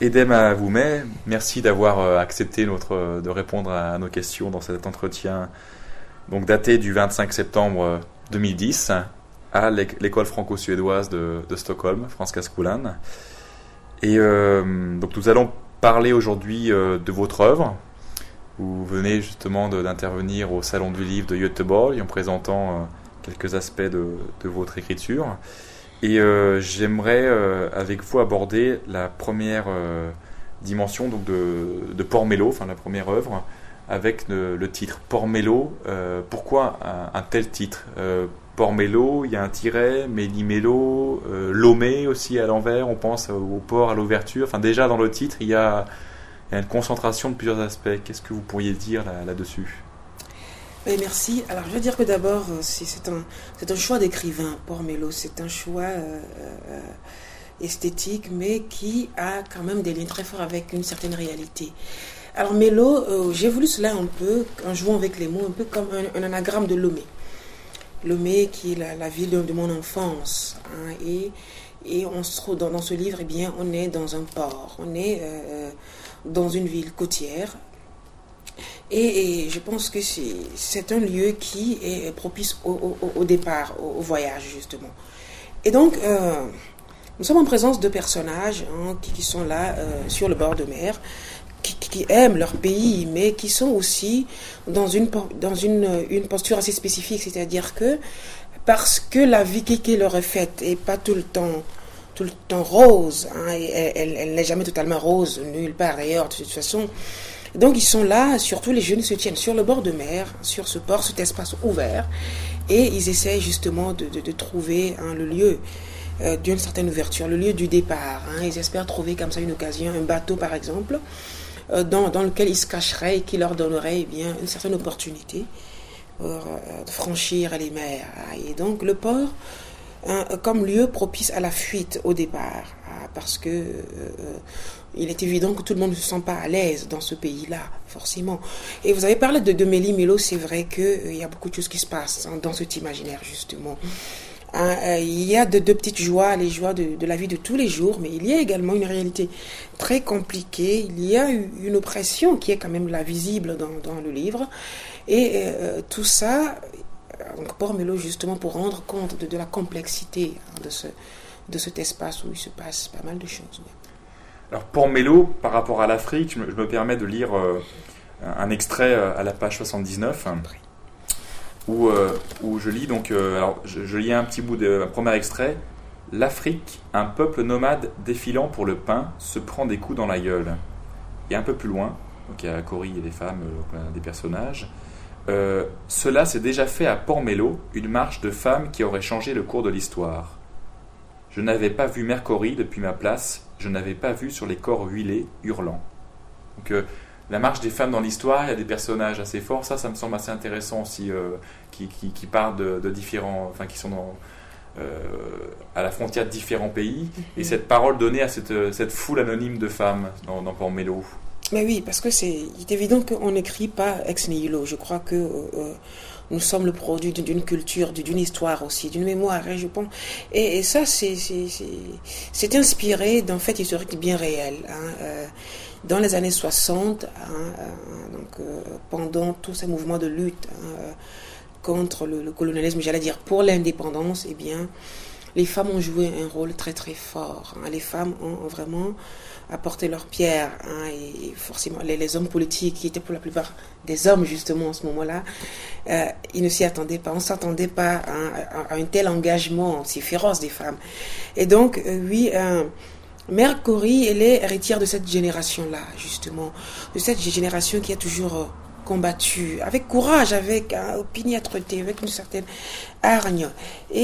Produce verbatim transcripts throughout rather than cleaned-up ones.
Edem Avoumet, merci d'avoir accepté notre, de répondre à nos questions dans cet entretien donc daté du vingt-cinq septembre deux mille dix à l'école franco-suédoise de, de Stockholm, Franska Skolan. Et euh, donc nous allons parler aujourd'hui euh, de votre œuvre. Vous venez justement de, d'intervenir au Salon du Livre de Göteborg en présentant euh, quelques aspects de, de votre écriture. Et euh, j'aimerais euh, avec vous aborder la première euh, dimension donc de, de Pormélo, enfin la première œuvre, avec le, le titre Pormélo. Euh, pourquoi un, un tel titre euh, Pormélo, il y a un tiret, Méli-Mélo, euh, Lomé aussi à l'envers, on pense au port, à l'ouverture. Enfin déjà dans le titre, il y a, il y a une concentration de plusieurs aspects. Qu'est-ce que vous pourriez dire là, là-dessus ? Oui, merci. Alors, je veux dire que d'abord, c'est, c'est, un, c'est un choix d'écrivain, Pormélo. C'est un choix euh, euh, esthétique, mais qui a quand même des liens très forts avec une certaine réalité. Alors, Mélo, euh, j'ai voulu cela un peu, en jouant avec les mots, un peu comme un, un anagramme de Lomé. Lomé, qui est la, la ville de, de mon enfance. Hein, et, et on se trouve dans, dans ce livre, eh bien, on est dans un port. On est euh, dans une ville côtière. Et, et je pense que c'est, c'est un lieu qui est propice au, au, au départ, au, au voyage justement. Et donc, euh, nous sommes en présence de personnages hein, qui, qui sont là euh, sur le bord de mer, qui, qui aiment leur pays, mais qui sont aussi dans une, dans une, une posture assez spécifique, c'est-à-dire que parce que la vie qui, qui leur est faite n'est pas tout le temps, tout le temps rose, hein, elle, elle, elle n'est jamais totalement rose, nulle part d'ailleurs, de toute façon. Donc ils sont là, surtout les jeunes se tiennent sur le bord de mer, sur ce port, cet espace ouvert, et ils essaient justement de, de, de trouver hein, le lieu euh, d'une certaine ouverture, le lieu du départ. Hein. Ils espèrent trouver comme ça une occasion, un bateau par exemple, euh, dans, dans lequel ils se cacheraient et qui leur donnerait eh bien, une certaine opportunité pour euh, de franchir les mers. Et donc le port, hein, comme lieu propice à la fuite au départ, hein, parce que... Euh, il est évident que tout le monde ne se sent pas à l'aise dans ce pays-là, forcément. Et vous avez parlé de, de Méli-Mélo, c'est vrai qu'il euh, y a beaucoup de choses qui se passent hein, dans cet imaginaire, justement. Hein, euh, il y a de, de petites joies, les joies de, de la vie de tous les jours, mais il y a également une réalité très compliquée. Il y a une oppression qui est quand même là visible dans, dans le livre. Et euh, tout ça, donc Pormélo, justement, pour rendre compte de, de la complexité hein, de, ce, de cet espace où il se passe pas mal de choses. Alors Pormélo, par rapport à l'Afrique, je me, je me permets de lire euh, un extrait euh, à la page soixante-dix-neuf, hein, où, euh, où je lis donc, euh, alors je, je lis un petit bout de un premier extrait. L'Afrique, un peuple nomade défilant pour le pain, se prend des coups dans la gueule. Et un peu plus loin, donc il y a Cory et des femmes, euh, des personnages. Euh, cela s'est déjà fait à Pormélo, une marche de femmes qui aurait changé le cours de l'histoire. Je n'avais pas vu Mère Cory depuis ma place. Je n'avais pas vu sur les corps huilés, hurlant. Donc, euh, la marche des femmes dans l'histoire, il y a des personnages assez forts. Ça, ça me semble assez intéressant aussi, euh, qui, qui, qui partent de, de différents, enfin, qui sont dans, euh, à la frontière de différents pays. Mm-hmm. Et cette parole donnée à cette, cette foule anonyme de femmes dans, dans Pormélo. Mais oui, parce que c'est, il est évident qu'on n'écrit pas ex nihilo. Je crois que euh, nous sommes le produit d'une culture, d'une histoire aussi, d'une mémoire, hein, je pense. Et, et ça, c'est, c'est, c'est, c'est inspiré d'un fait historique bien réel. Hein, euh, dans les années soixante, hein, euh, donc, euh, pendant tous ces mouvements de lutte hein, euh, contre le, le colonialisme, j'allais dire pour l'indépendance, eh bien, les femmes ont joué un rôle très très fort. Hein. Les femmes ont, ont vraiment apporté leur pierre. Hein, et forcément, les, les hommes politiques, qui étaient pour la plupart des hommes justement en ce moment-là, euh, ils ne s'y attendaient pas. On ne s'attendait pas hein, à, à un tel engagement aussi féroce des femmes. Et donc, euh, oui, euh, Mère Cory, elle est héritière de cette génération-là, justement. De cette génération qui a toujours... Euh, combattu, avec courage, avec hein, opiniâtreté, avec une certaine hargne. Et,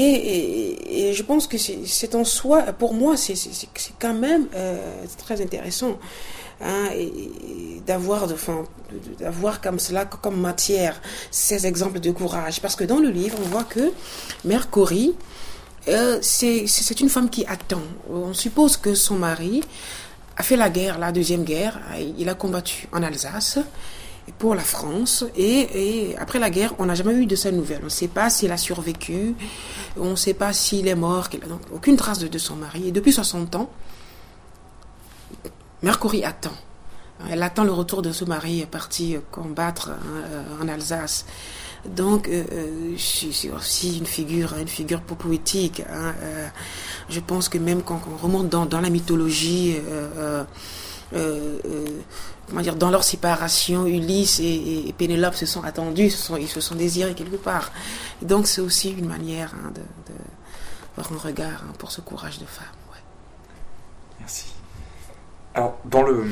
et, et je pense que c'est, c'est en soi, pour moi, c'est, c'est, c'est quand même euh, très intéressant hein, et, et d'avoir, de, enfin, d'avoir comme cela, comme matière, ces exemples de courage. Parce que dans le livre, on voit que Mère Cory, euh, c'est, c'est une femme qui attend. On suppose que son mari a fait la guerre, la deuxième guerre, il a combattu en Alsace, pour la France, et, et après la guerre, on n'a jamais eu de sa nouvelle. On ne sait pas s'il a survécu, on ne sait pas s'il est mort, qu'il a donc aucune trace de, de son mari. Et depuis soixante ans, Mercury attend. Elle attend le retour de son mari parti combattre hein, en Alsace. Donc, euh, c'est aussi une figure, une figure poétique. Hein, euh, je pense que même quand on remonte dans, dans la mythologie, euh, euh, euh, comment dire, dans leur séparation, Ulysse et, et Pénélope se sont attendus, se sont, ils se sont désirés quelque part. Et donc, c'est aussi une manière hein, de, de voir un regard hein, pour ce courage de femme. Ouais. Merci. Alors, dans le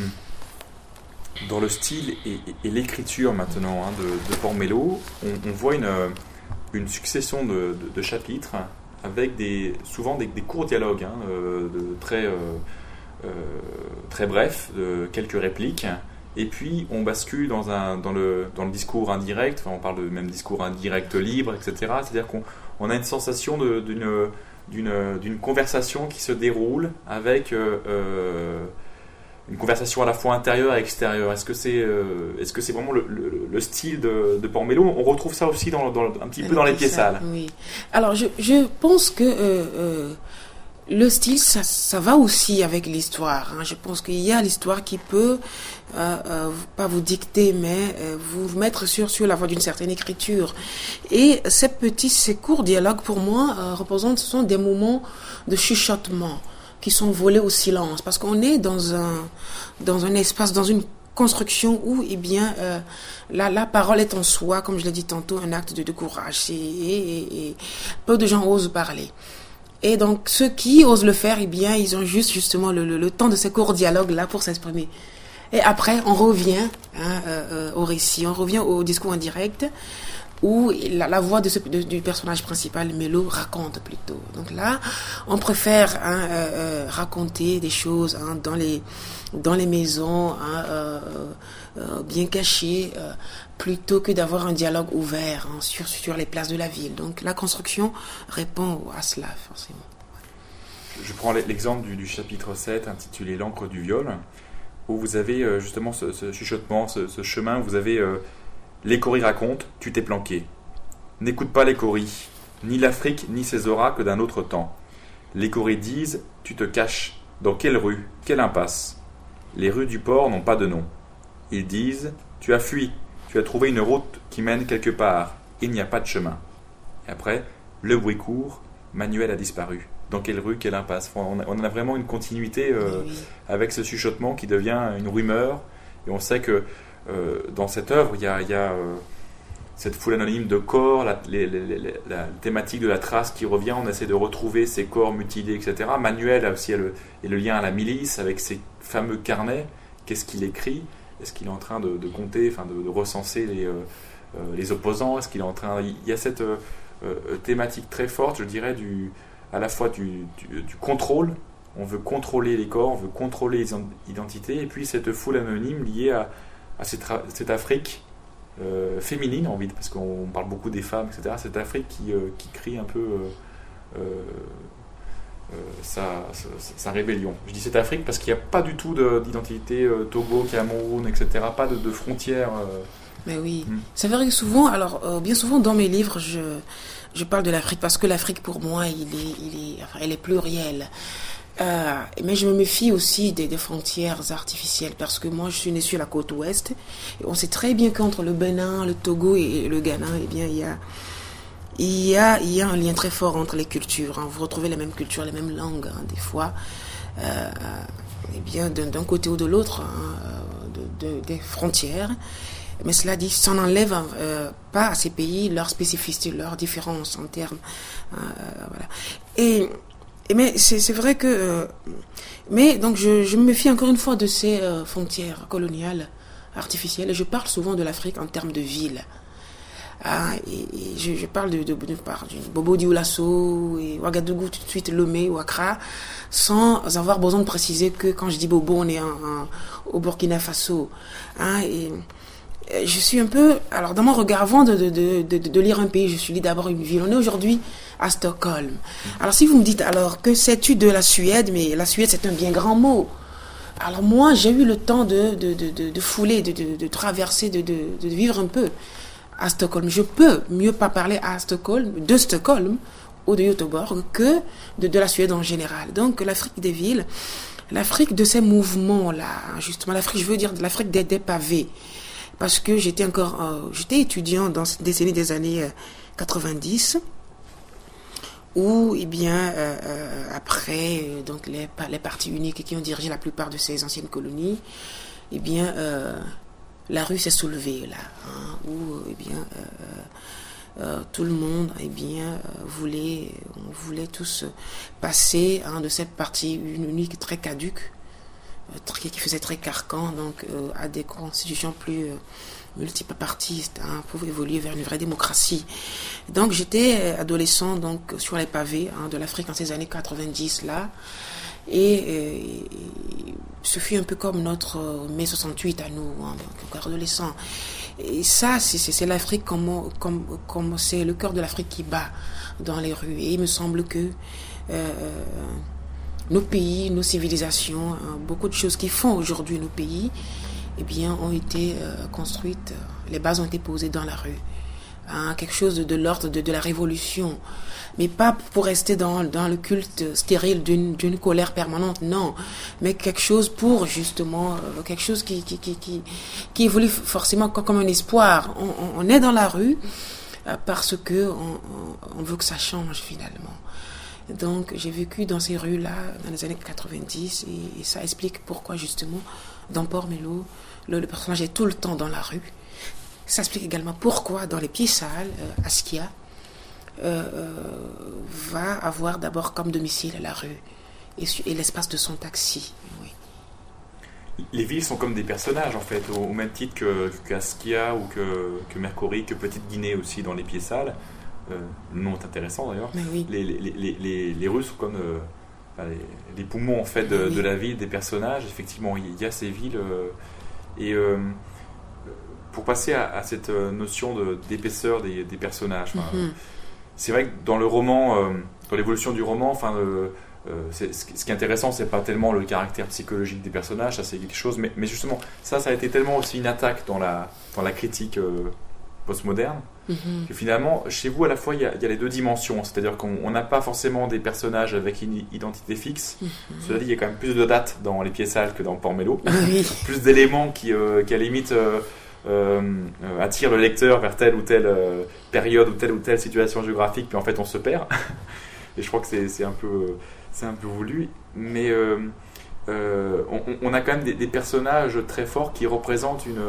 Dans le style et, et l'écriture maintenant hein, de, de Pormélo, on, on voit une, une succession de, de, de chapitres avec des, souvent des, des courts dialogues, hein, de, très, euh, euh, très brefs, de quelques répliques. Et puis on bascule dans, un, dans, le, dans le discours indirect, enfin, on parle de même discours indirect libre, et cetera. C'est-à-dire qu'on on a une sensation de, d'une, d'une, d'une conversation qui se déroule avec... Euh, euh, une conversation à la fois intérieure et extérieure. Est-ce que c'est, euh, est-ce que c'est vraiment le, le, le style de, de Pormélo ? On retrouve ça aussi dans, dans, un petit peu dans les pièces sales. Oui. Alors, je, je pense que euh, euh, le style, ça, ça va aussi avec l'histoire. Hein. Je pense qu'il y a l'histoire qui peut, euh, euh, pas vous dicter, mais euh, vous mettre sur, sur la voie d'une certaine écriture. Et ces petits, ces courts dialogues, pour moi, euh, représentent, ce sont des moments de chuchotement qui sont volés au silence, parce qu'on est dans un, dans un espace, dans une construction où, eh bien, euh, la, la parole est en soi, comme je l'ai dit tantôt, un acte de, de courage. Et, et, et peu de gens osent parler. Et donc, ceux qui osent le faire, eh bien, ils ont juste, justement, le, le, le temps de ces courts dialogues-là pour s'exprimer. Et après, on revient hein, euh, au récit, on revient au discours indirect, où la, la voix de ce, de, du personnage principal, Mélo, raconte plutôt. Donc là, on préfère hein, euh, raconter des choses hein, dans les dans les maisons, hein, euh, euh, bien cachées, euh, plutôt que d'avoir un dialogue ouvert hein, sur sur les places de la ville. Donc la construction répond à cela forcément. Je prends l'exemple du, du chapitre sept intitulé L'encre du viol, où vous avez euh, justement ce, ce chuchotement, ce, ce chemin, où vous avez euh, les coris racontent, tu t'es planqué. N'écoute pas les coris, ni l'Afrique, ni ses oracles d'un autre temps. Les coris disent, tu te caches. Dans quelle rue, quelle impasse ? Les rues du port n'ont pas de nom. Ils disent, tu as fui, tu as trouvé une route qui mène quelque part. Il n'y a pas de chemin. Et après, le bruit court, Manuel a disparu. Dans quelle rue, quelle impasse ? On a vraiment une continuité euh, oui, oui. avec ce chuchotement qui devient une rumeur. Et on sait que Euh, dans cette œuvre, il y a, il y a euh, cette foule anonyme de corps, la, les, les, les, la thématique de la trace qui revient, on essaie de retrouver ces corps mutilés, et cetera. Manuel a aussi le, et le lien à la milice avec ces fameux carnets. Qu'est-ce qu'il écrit ? Est-ce qu'il est en train de, de compter, enfin de, de recenser les, euh, euh, les opposants ? Est-ce qu'il est en train... Il y a cette euh, euh, thématique très forte, je dirais, du, à la fois du, du, du contrôle. On veut contrôler les corps, on veut contrôler les identités, et puis cette foule anonyme liée à à cette, cette Afrique euh, féminine, envie, parce qu'on parle beaucoup des femmes, et cetera. Cette Afrique qui, euh, qui crie un peu euh, euh, sa, sa, sa rébellion. Je dis cette Afrique parce qu'il n'y a pas du tout de, d'identité euh, Togo, Cameroun, et cetera. Pas de, de frontières. Euh. Mais oui, hmm. c'est vrai que souvent, alors euh, bien souvent dans mes livres, je, je parle de l'Afrique parce que l'Afrique pour moi, il est, il est, enfin, elle est plurielle. Euh, mais je me méfie aussi des, des frontières artificielles parce que moi je suis née sur la côte ouest et on sait très bien qu'entre le Bénin, le Togo et le Ghana, eh bien il y a il y a il y a un lien très fort entre les cultures. Hein. Vous retrouvez les mêmes cultures, les mêmes langues hein, des fois. Euh, eh bien d'un, d'un côté ou de l'autre hein, de, de, des frontières. Mais cela dit, ça n'enlève euh, pas à ces pays leur spécificité, leur différence en termes. Euh, voilà. Et Mais c'est, c'est vrai que... Euh, mais donc je, je me méfie encore une fois de ces euh, frontières coloniales artificielles. Et je parle souvent de l'Afrique en termes de ville. Ah, et, et je, je parle de, de, de, de Bobo Dioulasso et Ouagadougou, tout de suite Lomé ou Accra, sans avoir besoin de préciser que quand je dis Bobo, on est en, en, au Burkina Faso. Hein, et, je suis un peu... Alors, dans mon regard, avant de, de, de, de, de lire un pays, je suis lis d'abord une ville. On est aujourd'hui à Stockholm. Alors, si vous me dites, alors, que sais-tu de la Suède? Mais la Suède, c'est un bien grand mot. Alors, moi, j'ai eu le temps de, de, de, de, de fouler, de, de, de traverser, de, de, de vivre un peu à Stockholm. Je peux mieux pas parler à Stockholm, de Stockholm ou de Göteborg que de, de la Suède en général. Donc, l'Afrique des villes... l'Afrique de ces mouvements-là, justement, l'Afrique, je veux dire l'Afrique des, des pavés, parce que j'étais encore, euh, j'étais étudiant dans cette décennie des années euh, quatre-vingt-dix, où, eh bien, euh, euh, après, euh, donc les, les partis uniques qui ont dirigé la plupart de ces anciennes colonies, eh bien, euh, la rue s'est soulevée là, hein, où, eh bien, euh, euh, tout le monde, eh bien, euh, voulait, on voulait tous passer hein, de cette partie unique très caduque, euh, très, qui faisait très carcan, donc euh, à des constitutions plus euh, multipartistes, hein, pour évoluer vers une vraie démocratie. Donc j'étais adolescent donc sur les pavés hein, de l'Afrique en ces années quatre-vingt-dix là, et, et, et ce fut un peu comme notre euh, mai soixante-huit à nous, hein, encore adolescent. Et ça, c'est, c'est, c'est l'Afrique comme, comme, comme c'est le cœur de l'Afrique qui bat dans les rues. Et il me semble que euh, nos pays, nos civilisations, hein, beaucoup de choses qui font aujourd'hui nos pays, eh bien, ont été euh, construites, les bases ont été posées dans la rue. Hein, quelque chose de, de l'ordre de, de la révolution. Mais pas pour rester dans, dans le culte stérile d'une, d'une colère permanente, non. Mais quelque chose pour, justement, euh, quelque chose qui, qui, qui, qui, qui évolue forcément comme, comme un espoir. On, on, on est dans la rue euh, parce que on, on veut que ça change, finalement. Donc, j'ai vécu dans ces rues-là dans les années quatre-vingt-dix et, et ça explique pourquoi, justement, dans Port-Mélo, le, le personnage est tout le temps dans la rue. Ça explique également pourquoi, dans les Pieds Sales, euh, Askia euh, euh, va avoir d'abord comme domicile la rue et, et l'espace de son taxi. Oui. Les villes sont comme des personnages, en fait, au, au même titre que, qu'Askia ou que, que Mercouri, que Petite Guinée aussi dans les Pieds Sales. Euh, le nom est intéressant d'ailleurs. Oui. Les, les, les, les, les rues sont comme euh, les, les poumons en fait de, oui. de la ville, des personnages. Effectivement, il y a ces villes euh, et euh, pour passer à, à cette notion de, d'épaisseur des, des personnages. Mm-hmm. C'est vrai que dans le roman, euh, dans l'évolution du roman, enfin, euh, c'est, ce qui est intéressant, c'est pas tellement le caractère psychologique des personnages, ça c'est quelque chose, mais, mais justement, ça, ça a été tellement aussi une attaque dans la, dans la critique euh, postmoderne. Mm-hmm. Que finalement, chez vous, à la fois, il y a, il y a les deux dimensions. C'est-à-dire qu'on n'a pas forcément des personnages avec une identité fixe. Mm-hmm. Cela dit, il y a quand même plus de dates dans Les Pieds Sales que dans Port-Mélo. Oui. Plus d'éléments qui, euh, qui à la limite, euh, euh, attirent le lecteur vers telle ou telle euh, période ou telle ou telle situation géographique. Puis en fait, on se perd. Et je crois que c'est, c'est, un, peu, c'est un peu voulu. Mais euh, euh, on, on a quand même des, des personnages très forts qui représentent une...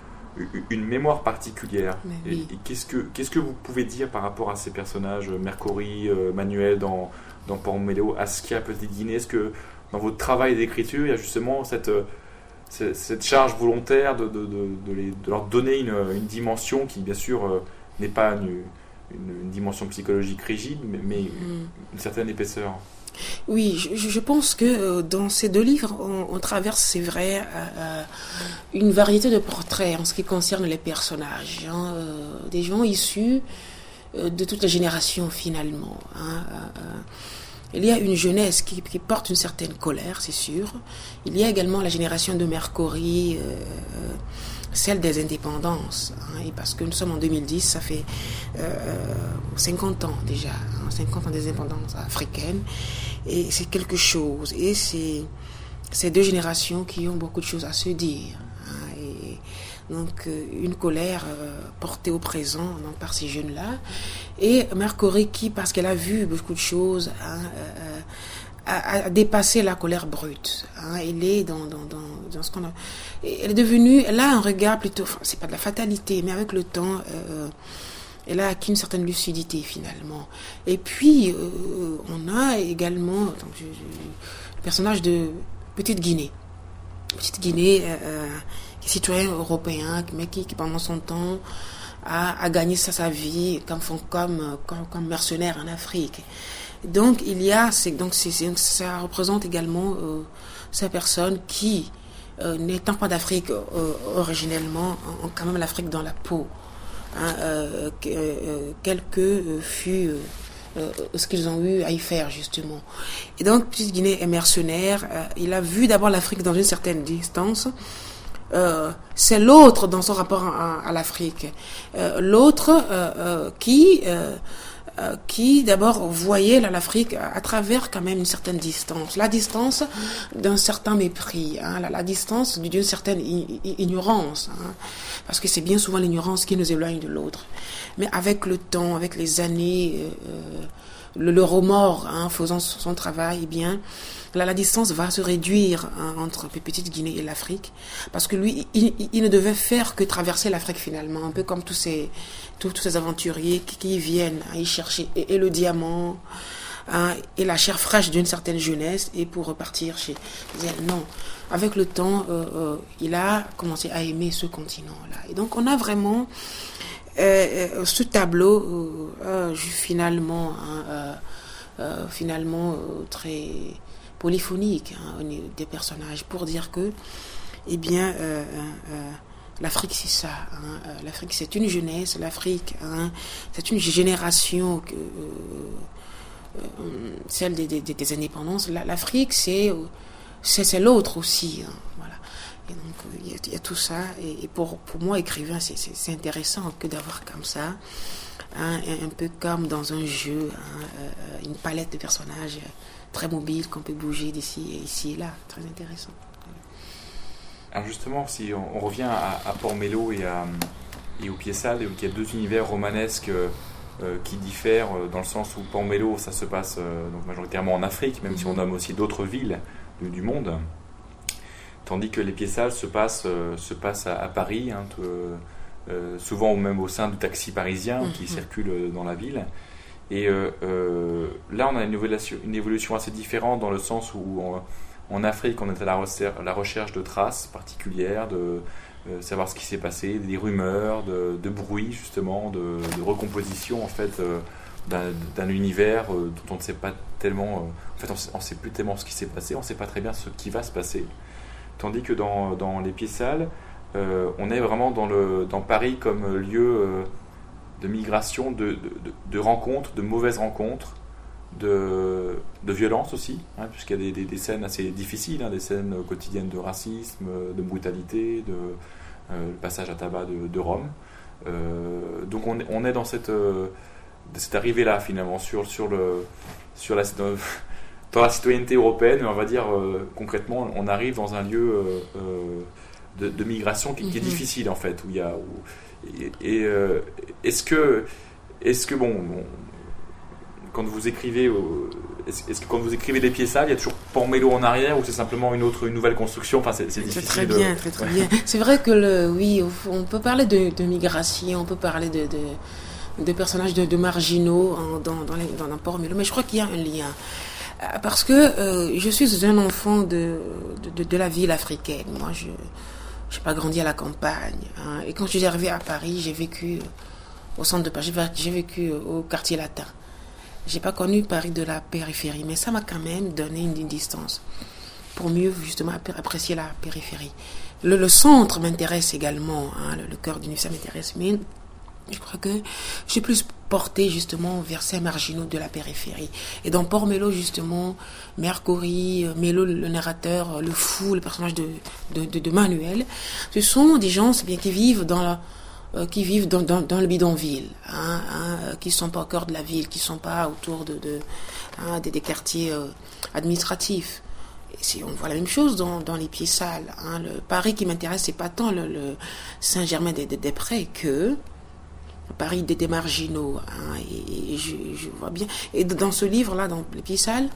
une mémoire particulière. Oui. Et, et qu'est-ce que qu'est-ce que vous pouvez dire par rapport à ces personnages, Mercouri, euh, Manuel dans dans Port-Mélo, Askia, Petite Guinée? Est-ce que dans votre travail d'écriture, il y a justement cette cette, cette charge volontaire de de, de, de, les, de leur donner une, une dimension qui bien sûr euh, n'est pas une, une, une dimension psychologique rigide, mais, mais mm. une certaine épaisseur? Oui, je, je pense que euh, dans ces deux livres, on, on traverse, c'est vrai, euh, une variété de portraits en ce qui concerne les personnages. Hein, euh, des gens issus euh, de toutes les générations, finalement. Hein, euh, il y a une jeunesse qui, qui porte une certaine colère, c'est sûr. Il y a également la génération de Mercouri, euh, celle des indépendances. Hein, et parce que nous sommes en deux mille dix, ça fait euh, cinquante ans déjà, hein, cinquante ans des indépendances africaines. Et c'est quelque chose. Et c'est ces deux générations qui ont beaucoup de choses à se dire. Hein, et donc, euh, une colère euh, portée au présent donc, par ces jeunes-là. Et Mercouri qui, parce qu'elle a vu beaucoup de choses, hein, euh, a, a dépassé la colère brute. Hein, elle est dans, dans, dans, dans ce qu'on a... Elle est devenue... Elle a un regard plutôt... Enfin, c'est pas de la fatalité, mais avec le temps... Euh, elle a acquis une certaine lucidité finalement. Et puis, euh, on a également donc, je, je, le personnage de Petite Guinée. Petite Guinée, euh, qui est citoyen européen, mais qui, qui pendant son temps a, a gagné sa, sa vie comme, comme, comme, comme mercenaire en Afrique. Donc, il y a, c'est, donc c'est, c'est, ça représente également euh, ces personnes qui, euh, n'étant pas d'Afrique euh, originellement, ont quand même l'Afrique dans la peau. Hein, euh, euh, quel que euh, fut euh, euh, ce qu'ils ont eu à y faire justement. Et donc Petite Guinée est mercenaire, euh, il a vu d'abord l'Afrique dans une certaine distance. Euh, c'est l'autre dans son rapport à, à l'Afrique, euh, l'autre euh, euh, qui euh, euh, qui d'abord voyait là, l'Afrique à, à travers quand même une certaine distance, la distance d'un certain mépris, hein, la, la distance d'une certaine i- i- ignorance, hein, parce que c'est bien souvent l'ignorance qui nous éloigne de l'autre. Mais avec le temps, avec les années, euh, le, le remords, hein, faisant son travail, eh bien, là, la distance va se réduire, hein, entre Petite Guinée et l'Afrique, parce que lui, il, il, il ne devait faire que traverser l'Afrique finalement, un peu comme tous ces, tous, tous ces aventuriers qui, qui viennent à y chercher et, et le diamant, hein, et la chair fraîche d'une certaine jeunesse, et pour repartir chez... Non, avec le temps, euh, euh, il a commencé à aimer ce continent-là. Et donc, on a vraiment euh, ce tableau, euh, euh, finalement, hein, euh, euh, finalement euh, très polyphonique, hein, des personnages, pour dire que, eh bien, euh, euh, l'Afrique c'est ça, hein, euh, l'Afrique c'est une jeunesse, l'Afrique, hein, c'est une génération, que, euh, euh, celle des, des, des indépendances. L'Afrique c'est, c'est, c'est l'autre aussi, hein, voilà. Et donc il y, a, il y a tout ça, et, et pour, pour moi écrivain c'est, c'est, c'est intéressant que d'avoir comme ça, hein, un, un peu comme dans un jeu, hein, euh, une palette de personnages très mobile, qu'on peut bouger d'ici et ici et là. Très intéressant. Alors justement, si on, on revient à, à Port-Mélo et, à, et au Piéçal, il y a deux univers romanesques euh, qui diffèrent, euh, dans le sens où Port-Mélo, ça se passe euh, donc majoritairement en Afrique, même mm-hmm. si on nomme aussi d'autres villes du, du monde, tandis que les Piéçal se passent, euh, se passent à, à Paris, hein, tout, euh, souvent même au sein du taxi parisien mm-hmm. qui circule dans la ville. Et euh, euh, là, on a une évolution, une évolution assez différente, dans le sens où on, en Afrique, on est à la recherche, la recherche de traces particulières, de euh, savoir ce qui s'est passé, des rumeurs, de, de bruit justement, de, de recomposition en fait euh, d'un, d'un univers euh, dont on ne sait pas tellement. Euh, en fait, on ne sait plus tellement ce qui s'est passé, on ne sait pas très bien ce qui va se passer. Tandis que dans, dans les Piéçal, euh, on est vraiment dans, le, dans Paris comme lieu euh, de migration, de, de, de rencontres, de mauvaises rencontres, de, de violence aussi, hein, puisqu'il y a des, des, des scènes assez difficiles, hein, des scènes quotidiennes de racisme, de brutalité, de euh, le passage à tabac de, de Rome. Euh, donc on, on est dans cette, euh, cette arrivée-là finalement, sur, sur, le, sur la, dans la citoyenneté européenne, on va dire euh, concrètement, on arrive dans un lieu euh, euh, de, de migration qui, qui est difficile en fait, où il y a... Où, Et, et euh, est-ce que, est-ce que bon, bon, quand vous écrivez, euh, est-ce, est-ce que quand vous écrivez les Piéçal, il y a toujours Port-Mélo en arrière, ou c'est simplement une autre, une nouvelle construction? Enfin, c'est, c'est difficile. Très très bien, de... très très bien. C'est vrai que le, oui, on peut parler de, de migration, on peut parler de, de, de personnages de, de marginaux hein, dans, dans, les, dans, dans Port-Mélo, mais je crois qu'il y a un lien. Parce que euh, je suis un enfant de, de, de, de la ville africaine. Moi, je Je n'ai pas grandi à la campagne. Hein. Et quand je suis arrivée à Paris, j'ai vécu au centre de Paris, j'ai vécu au quartier latin. Je n'ai pas connu Paris de la périphérie, mais ça m'a quand même donné une, une distance pour mieux justement apprécier la périphérie. Le, le centre m'intéresse également, hein, le, le cœur d'univers m'intéresse, mais je crois que je suis plus portée justement vers ces marginaux de la périphérie. Et dans Port-Mélo, justement, Mercouri, Mélo, le narrateur, le fou, le personnage de, de, de, de Manuel, ce sont des gens bien, qui vivent dans la, euh, qui vivent dans, dans, dans le bidonville, hein, hein, qui ne sont pas au cœur de la ville, qui ne sont pas autour de, de, hein, des, des quartiers euh, administratifs. Et si on voit la même chose dans, dans les Piéçal. Hein, le Paris qui m'intéresse, c'est pas tant le, le Saint-Germain-des-Prés que Paris des, des marginaux, hein, et, et je, je vois bien. Et dans ce livre-là, dans les Piéçal,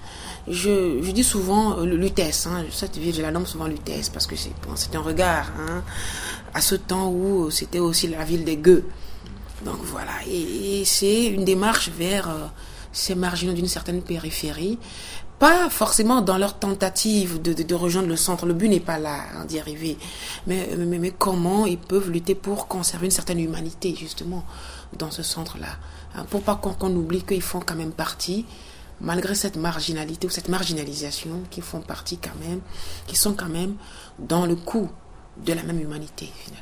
je, je dis souvent euh, Lutèce. Hein, cette ville, je la nomme souvent Lutèce parce que c'est, bon, c'est un regard hein, à ce temps où c'était aussi la ville des gueux. Donc voilà, et, et c'est une démarche vers euh, ces marginaux d'une certaine périphérie. Pas forcément dans leur tentative de, de, de rejoindre le centre. Le but n'est pas là hein, d'y arriver. Mais, mais, mais comment ils peuvent lutter pour conserver une certaine humanité, justement, dans ce centre-là. Hein, pour pas qu'on, qu'on oublie qu'ils font quand même partie, malgré cette marginalité ou cette marginalisation, qu'ils font partie quand même, qui sont quand même dans le coup de la même humanité, finalement.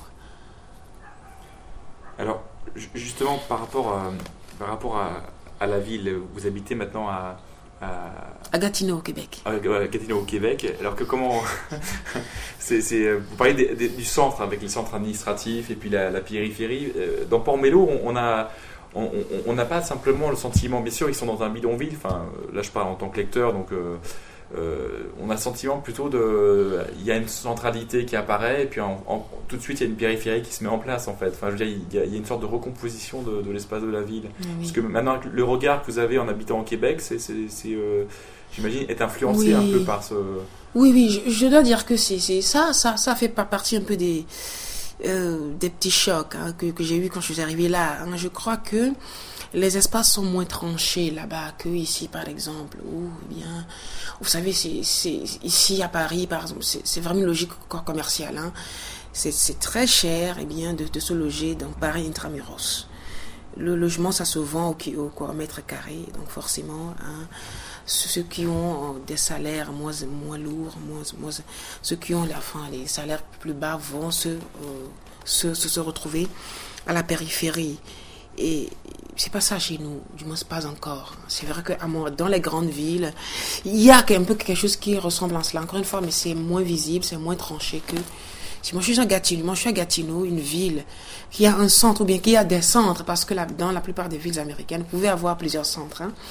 Alors, justement, par rapport à, par rapport à, à la ville, vous habitez maintenant à... À, à Gatineau, au Québec. À Gatineau, au Québec. Alors que comment... c'est, c'est, vous parlez des, des, du centre, avec les centres administratifs et puis la, la périphérie. Dans Port-Mélo, on, on, a, on n'a pas simplement le sentiment, bien sûr, ils sont dans un bidonville. Enfin, là, je parle en tant que lecteur, donc euh, euh, on a le sentiment plutôt de, il y a une centralité qui apparaît, et puis en, en, tout de suite, il y a une périphérie qui se met en place, en fait. Enfin, je veux dire, il y a, il y a une sorte de recomposition de, de l'espace de la ville. Oui. Parce que maintenant, le regard que vous avez en habitant au Québec, c'est, c'est, c'est euh, j'imagine, est influencé oui. un peu par ce. Oui, oui, je, je dois dire que c'est, c'est ça, ça, ça fait pas partie un peu des. Euh, des petits chocs hein, que, que j'ai eu quand je suis arrivée là. Hein. Je crois que les espaces sont moins tranchés là-bas que ici, par exemple. Ou bien, vous savez, c'est, c'est ici à Paris, par exemple, c'est, c'est vraiment une logique commerciale. Hein. C'est, c'est très cher, eh bien, de, de se loger dans Paris intramuros. Le logement, ça se vend au, au, au mètre carré, donc forcément. Hein, ceux qui ont des salaires moins, moins lourds, moins, moins, ceux qui ont enfin, les salaires plus bas vont se, euh, se, se, se retrouver à la périphérie. Et c'est pas ça chez nous, du moins pas encore. C'est vrai que dans les grandes villes, il y a un peu quelque chose qui ressemble à cela. Encore une fois, mais c'est moins visible, c'est moins tranché que... Si moi je suis à Gatineau, moi je suis à Gatineau, une ville qui a un centre ou bien qui a des centres, parce que là, dans la plupart des villes américaines, vous pouvez avoir plusieurs centres, hein.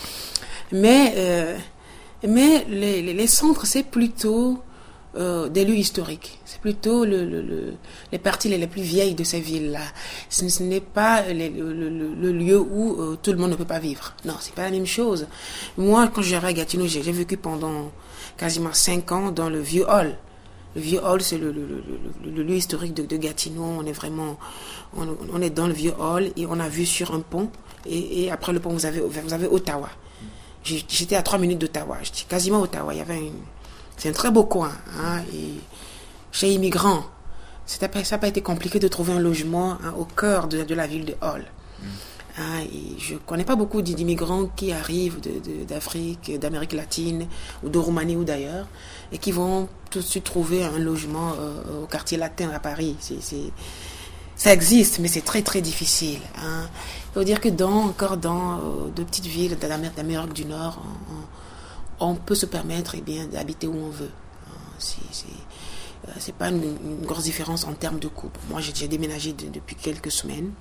Mais, euh, mais les, les, les centres, c'est plutôt euh, des lieux historiques. C'est plutôt le, le, le, les parties les, les plus vieilles de ces villes-là. Ce, ce n'est pas les, le, le, le lieu où euh, tout le monde ne peut pas vivre. Non, c'est pas la même chose. Moi, quand j'étais à Gatineau, j'ai, j'ai vécu pendant quasiment cinq ans dans le Vieux Hall. Le Vieux Hall, c'est le, le, le, le, le lieu historique de, de Gatineau. On est vraiment, on, on est dans le Vieux Hall et on a vu sur un pont. Et, et après le pont, vous avez, vous avez Ottawa. J'étais à trois minutes d'Ottawa, j'étais quasiment à Ottawa. Il y avait une... C'est un très beau coin. Hein, et chez immigrants, ça n'a pas été compliqué de trouver un logement hein, au cœur de, de la ville de Hall. Mm. Hein, et je ne connais pas beaucoup d'immigrants qui arrivent de, de, d'Afrique, d'Amérique latine, ou de Roumanie ou d'ailleurs, et qui vont tout de suite trouver un logement euh, au quartier latin à Paris. C'est... c'est... Ça existe, mais c'est très très difficile. Hein. Il faut dire que dans, encore dans euh, de petites villes d'Amérique du Nord, on, on, on peut se permettre eh bien, d'habiter où on veut. Hein. C'est, c'est, euh, c'est pas une, une grosse différence en termes de coût. Moi, j'ai, j'ai déménagé de, depuis quelques semaines.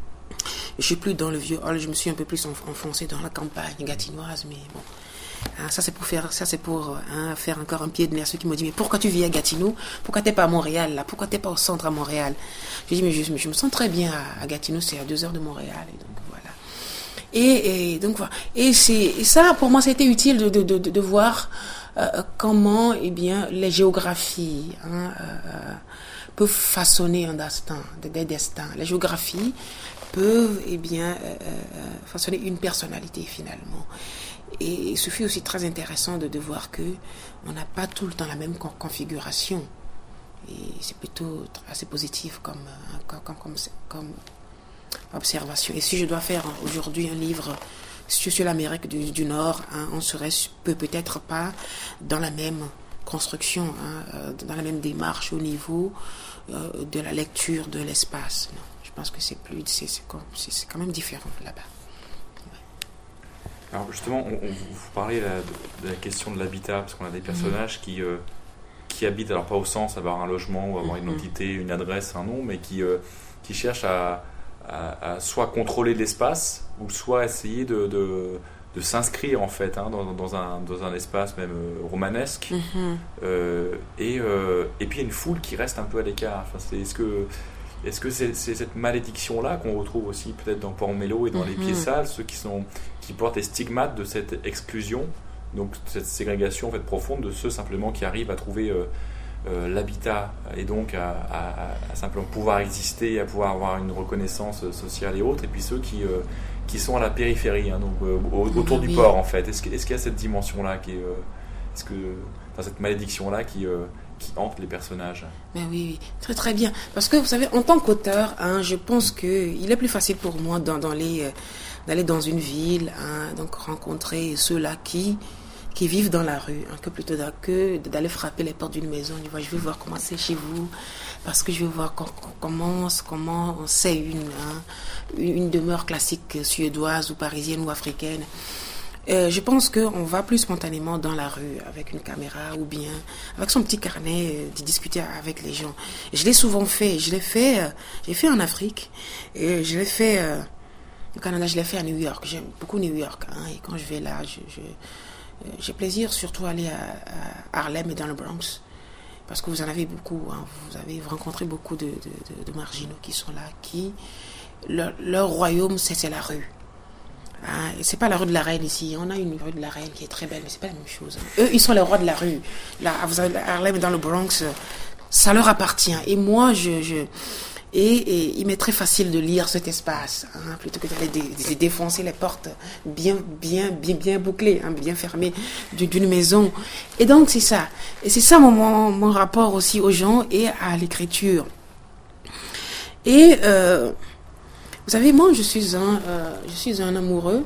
Je suis plus dans le Vieux Hall, je me suis un peu plus enfoncée dans la campagne gatinoise, mais bon. Hein, ça c'est pour faire ça c'est pour hein, faire encore un pied de nez à ceux qui m'ont dit mais pourquoi tu vis à Gatineau, pourquoi t'es pas à Montréal là, pourquoi t'es pas au centre à Montréal. J'ai dit mais je, je me sens très bien à, à Gatineau, c'est à deux heures de Montréal et donc voilà. Et, et donc voilà. Et c'est et ça pour moi ça a été utile de de de, de voir euh, comment eh bien les géographies hein, euh, peuvent façonner un destin, des destins. Les géographies peuvent eh bien euh, façonner une personnalité finalement. Et ce fut aussi très intéressant de, de voir que on n'a pas tout le temps la même configuration. Et c'est plutôt assez positif comme, comme, comme, comme observation. Et si je dois faire aujourd'hui un livre sur, sur l'Amérique du, du Nord, hein, on serait peut, peut-être pas dans la même construction, hein, dans la même démarche au niveau euh, de la lecture de l'espace. Non, je pense que c'est, plus, c'est, c'est, c'est, c'est quand même différent là-bas. Alors justement, on, on, vous parlez là, de, de la question de l'habitat, parce qu'on a des personnages mmh. qui, euh, qui habitent, alors pas au sens avoir un logement ou avoir mmh. une identité, une adresse, un nom, mais qui, euh, qui cherchent à, à, à soit contrôler l'espace, ou soit essayer de, de, de s'inscrire en fait hein, dans, dans, un, dans un espace même euh, romanesque. Mmh. Euh, et, euh, et puis il y a une foule qui reste un peu à l'écart. Enfin, c'est, est-ce que... Est-ce que c'est, c'est cette malédiction-là qu'on retrouve aussi peut-être dans Port-Mélo et dans mm-hmm. les Pieds Sales, ceux qui, sont, qui portent les stigmates de cette exclusion, donc cette ségrégation en fait, profonde de ceux simplement qui arrivent à trouver euh, euh, l'habitat et donc à, à, à simplement pouvoir exister, à pouvoir avoir une reconnaissance sociale et autres, et puis ceux qui, euh, qui sont à la périphérie, hein, donc, euh, autour oui. du port en fait. Est-ce, est-ce qu'il y a cette dimension-là, qui est, euh, est-ce que, enfin, cette malédiction-là qui... Euh, qui hante les personnages. Mais oui, oui, très très bien. Parce que vous savez, en tant qu'auteur, hein, je pense qu'il est plus facile pour moi dans, dans les, euh, d'aller dans une ville, hein, donc rencontrer ceux-là qui, qui vivent dans la rue, hein, que plutôt que d'aller frapper les portes d'une maison. Je, vois, je vais voir comment c'est chez vous, parce que je veux voir comment, comment c'est une, hein, une demeure classique suédoise ou parisienne ou africaine. Euh, je pense qu'on va plus spontanément dans la rue avec une caméra ou bien avec son petit carnet euh, de discuter avec les gens. Je l'ai souvent fait. Je l'ai fait, euh, j'ai fait en Afrique et je l'ai fait euh, Le Canada, je l'ai fait à New York. J'aime beaucoup New York. Hein, et quand je vais là, je, je, j'ai plaisir surtout à aller à, à Harlem et dans le Bronx. Parce que vous en avez beaucoup. Hein, vous avez rencontré beaucoup de, de, de, de marginaux qui sont là. Qui, leur, leur royaume, c'est, c'est la rue. Hein, et c'est pas la rue de la Reine ici. On a une rue de la Reine qui est très belle, mais c'est pas la même chose. Hein. Eux, ils sont les rois de la rue. Là, vous avez Harlem et dans le Bronx, ça leur appartient. Et moi, je... je Et, et il m'est très facile de lire cet espace, hein, plutôt que d'aller dé, dé, défoncer les portes bien, bien, bien, bien bouclées, hein, bien fermées d'une maison. Et donc c'est ça. Et c'est ça mon, mon, mon rapport aussi aux gens et à l'écriture. Et euh, vous savez, moi je suis un, euh, je suis un amoureux.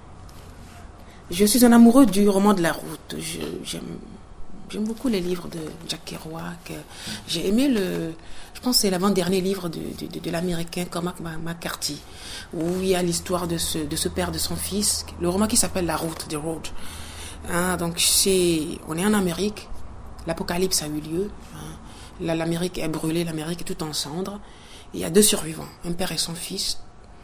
Je suis un amoureux du roman de la route. Je, j'aime, j'aime beaucoup les livres de Jack Kerouac. J'ai aimé le Je pense que c'est l'avant-dernier livre de, de, de l'américain Cormac McCarthy, où il y a l'histoire de ce, de ce père, de son fils, le roman qui s'appelle La Route, The Road. Hein, donc, c'est, on est en Amérique, l'apocalypse a eu lieu, hein, là, l'Amérique est brûlée, l'Amérique est toute en cendres. Il y a deux survivants, un père et son fils,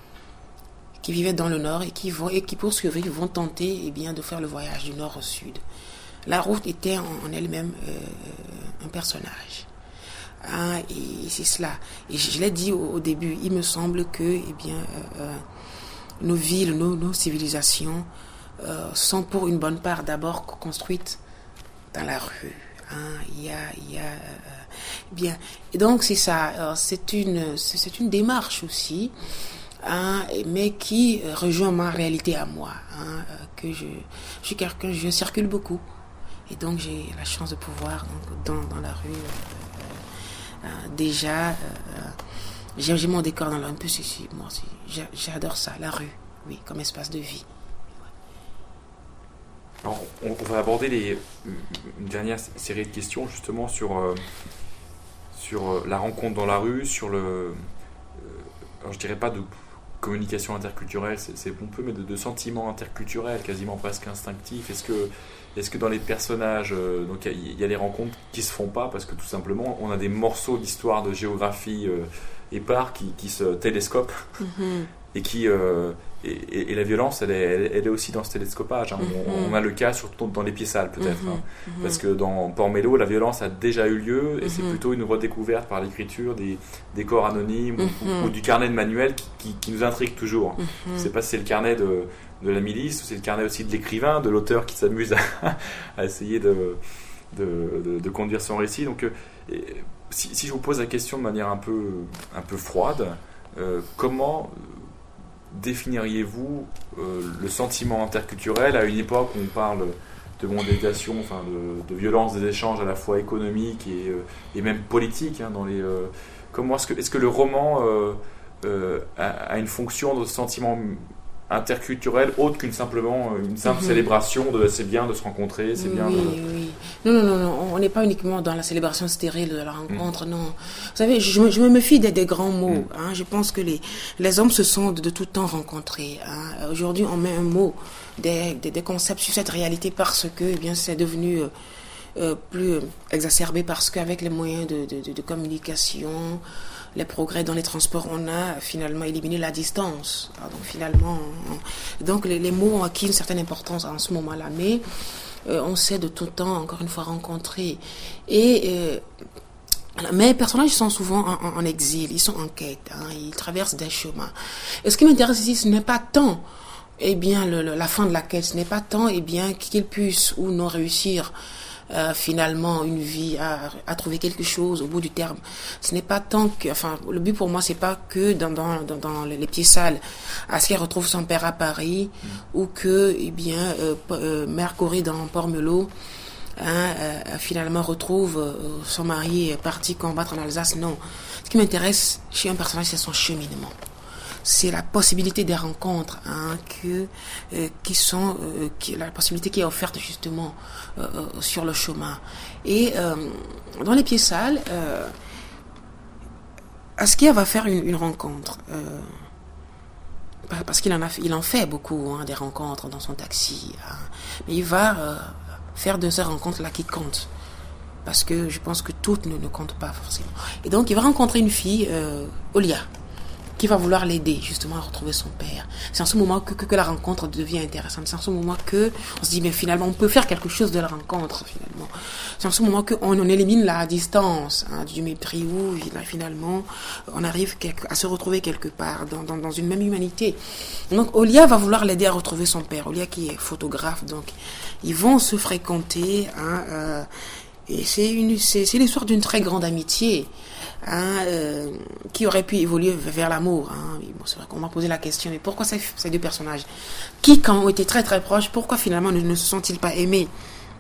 qui vivaient dans le nord et qui, vont, et qui pour survivre, vont tenter eh bien, de faire le voyage du nord au sud. La route était en, en elle-même euh, un personnage. Ah, et c'est cela. Et je, je l'ai dit au, au début, il me semble que eh bien, euh, euh, nos villes, nos, nos civilisations euh, sont pour une bonne part d'abord construites dans la rue. Hein. Il y a, il y a euh, bien. Et donc c'est ça. Alors, c'est une, c'est, c'est une démarche aussi, hein, mais qui rejoint ma réalité à moi. Hein, que je, je suis quelqu'un, je circule beaucoup, et donc j'ai la chance de pouvoir donc, dans, dans la rue. Euh, Euh, déjà, euh, j'ai, j'ai mon décor dans la rue. Un peu, c'est, c'est, moi, c'est, j'adore ça, la rue, oui, comme espace de vie. Alors, on, on va aborder les, une dernière série de questions justement sur, euh, sur euh, la rencontre dans la rue, sur le, euh, alors je dirais pas de communication interculturelle, c'est, c'est pompeux, mais de, de sentiments interculturels, quasiment presque instinctifs. Est-ce que Est-ce que dans les personnages, euh, donc il y, y a des rencontres qui se font pas parce que tout simplement on a des morceaux d'histoire, de géographie euh, épars qui, qui se télescopent mm-hmm. et qui euh, et, et, et la violence elle est, elle, elle est aussi dans ce télescopage. Hein. Mm-hmm. On, on a le cas surtout dans les pieds sales peut-être, mm-hmm. hein. Mm-hmm. Parce que dans Port-Mélo la violence a déjà eu lieu et mm-hmm. c'est plutôt une redécouverte par l'écriture des, des corps anonymes mm-hmm. ou, ou du carnet de Manuel qui, qui, qui nous intrigue toujours. Mm-hmm. Je sais pas si c'est le carnet de de la milice, c'est le carnet aussi de l'écrivain, de l'auteur qui s'amuse à, à essayer de, de, de, de conduire son récit. Donc, euh, si, si je vous pose la question de manière un peu, un peu froide, euh, comment définiriez-vous euh, le sentiment interculturel à une époque où on parle de mondialisation, enfin de, de violence des échanges à la fois économiques et, euh, et même politiques, hein, dans les, euh, comment est-ce que, est-ce que le roman euh, euh, a, a une fonction de sentiment interculturel autre qu'une simplement une simple mmh. célébration de c'est bien de se rencontrer, c'est oui, bien de... Oui, non, non, non, non, on n'est pas uniquement dans la célébration stérile de la rencontre, mmh. non. Vous savez, je, je me méfie des, des grands mots. Mmh. Hein. Je pense que les, les hommes se sont de, de tout temps rencontrés. Hein. Aujourd'hui, on met un mot, des, des, des concepts sur cette réalité parce que eh bien, c'est devenu... Euh, Euh, plus exacerbé parce qu'avec les moyens de, de, de, de communication, les progrès dans les transports, on a finalement éliminé la distance. Alors donc finalement, on, donc les, les mots ont acquis une certaine importance en ce moment-là, mais euh, on s'est de tout temps, encore une fois, rencontrés. Et euh, mais les personnages sont souvent en, en, en exil, ils sont en quête, hein, ils traversent des chemins. Et ce qui m'intéresse ici, ce n'est pas tant eh bien, le, le, la fin de la quête, ce n'est pas tant eh bien, qu'ils puissent ou non réussir Euh, finalement une vie à, à trouver quelque chose au bout du terme. Ce n'est pas tant que, enfin, le but pour moi c'est pas que dans, dans, dans, dans les pieds sales, Asker retrouve son père à Paris mmh. ou que, eh bien, euh, euh, Mère Corée dans Port-Mélo, hein, euh, finalement retrouve euh, son mari parti combattre en Alsace. Non. Ce qui m'intéresse chez un personnage, c'est son cheminement. C'est la possibilité des rencontres, hein, que, euh, qui sont, euh, qui, la possibilité qui est offerte justement euh, euh, sur le chemin. Et euh, dans les pieds sales, euh, Asker va faire une, une rencontre, euh, parce qu'il en a, il en fait beaucoup, hein, des rencontres dans son taxi. Hein, mais il va euh, faire de ces rencontres-là qui comptent, parce que je pense que toutes ne, ne comptent pas forcément. Et donc il va rencontrer une fille, euh, Olia. qui va vouloir l'aider justement à retrouver son père. C'est en ce moment que, que, que la rencontre devient intéressante. C'est en ce moment que on se dit, mais finalement, on peut faire quelque chose de la rencontre, finalement. C'est en ce moment qu'on on élimine la distance hein, du mépris, où finalement, on arrive quelque, à se retrouver quelque part dans, dans, dans une même humanité. Donc, Olia va vouloir l'aider à retrouver son père. Olia qui est photographe, donc ils vont se fréquenter. Hein, euh, et c'est, une, c'est, c'est l'histoire d'une très grande amitié. Hein, euh, qui aurait pu évoluer vers l'amour. Hein. Bon, c'est vrai qu'on m'a posé la question, mais pourquoi ces, ces deux personnages qui, quand ont été très très proches, pourquoi finalement ne, ne se sont-ils pas aimés?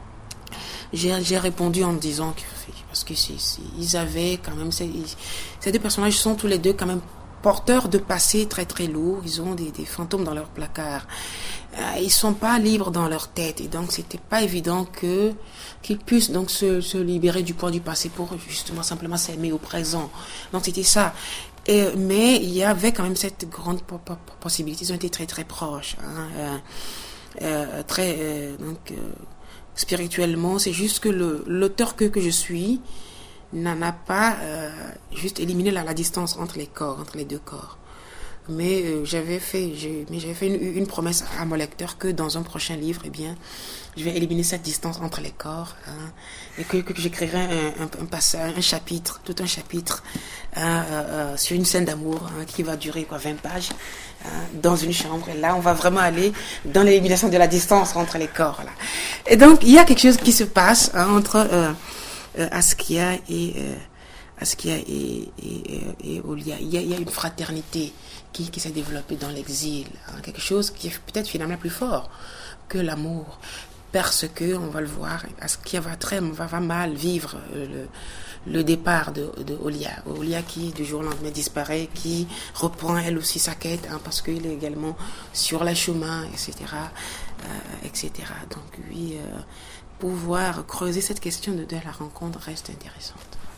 J'ai, j'ai répondu en me disant que parce que c'est, c'est, ils avaient quand même ces, ces deux personnages sont tous les deux quand même porteurs de passé très très lourd. Ils ont des, des fantômes dans leur placard. Euh, ils sont pas libres dans leur tête et donc c'était pas évident que qu'ils puissent donc se, se libérer du poids du passé pour justement simplement s'aimer au présent. Donc c'était ça. Et, mais il y avait quand même cette grande po- po- possibilité. Ils ont été très très proches, hein, euh, euh, très euh, donc euh, spirituellement. C'est juste que le, l'auteur que que je suis n'en a pas euh, juste éliminé la, la distance entre les corps, entre les deux corps. Mais euh, j'avais fait, j'ai, mais j'avais fait une, une promesse à mon lecteur que dans un prochain livre, eh bien, je vais éliminer cette distance entre les corps, hein, et que, que j'écrirai un, un, un passage, un chapitre, tout un chapitre hein, euh, euh, sur une scène d'amour hein, qui va durer quoi, vingt pages, hein, dans une chambre. Et là, on va vraiment aller dans l'élimination de la distance entre les corps. Là. Et donc, il y a quelque chose qui se passe hein, entre euh, euh, Askia et euh, Askia et, et, et Olia. Il y a, il y a une fraternité qui, qui s'est développée dans l'exil. Hein, quelque chose qui est peut-être finalement plus fort que l'amour. Parce que, on va le voir, Askia va très va, va mal vivre le, le départ de, de Olia. Olia qui, du jour au lendemain, disparaît, qui reprend elle aussi sa quête, hein, parce qu'il est également sur le chemin, et cetera, euh, et cetera. Donc, oui, euh, pouvoir creuser cette question de, de la rencontre reste intéressante.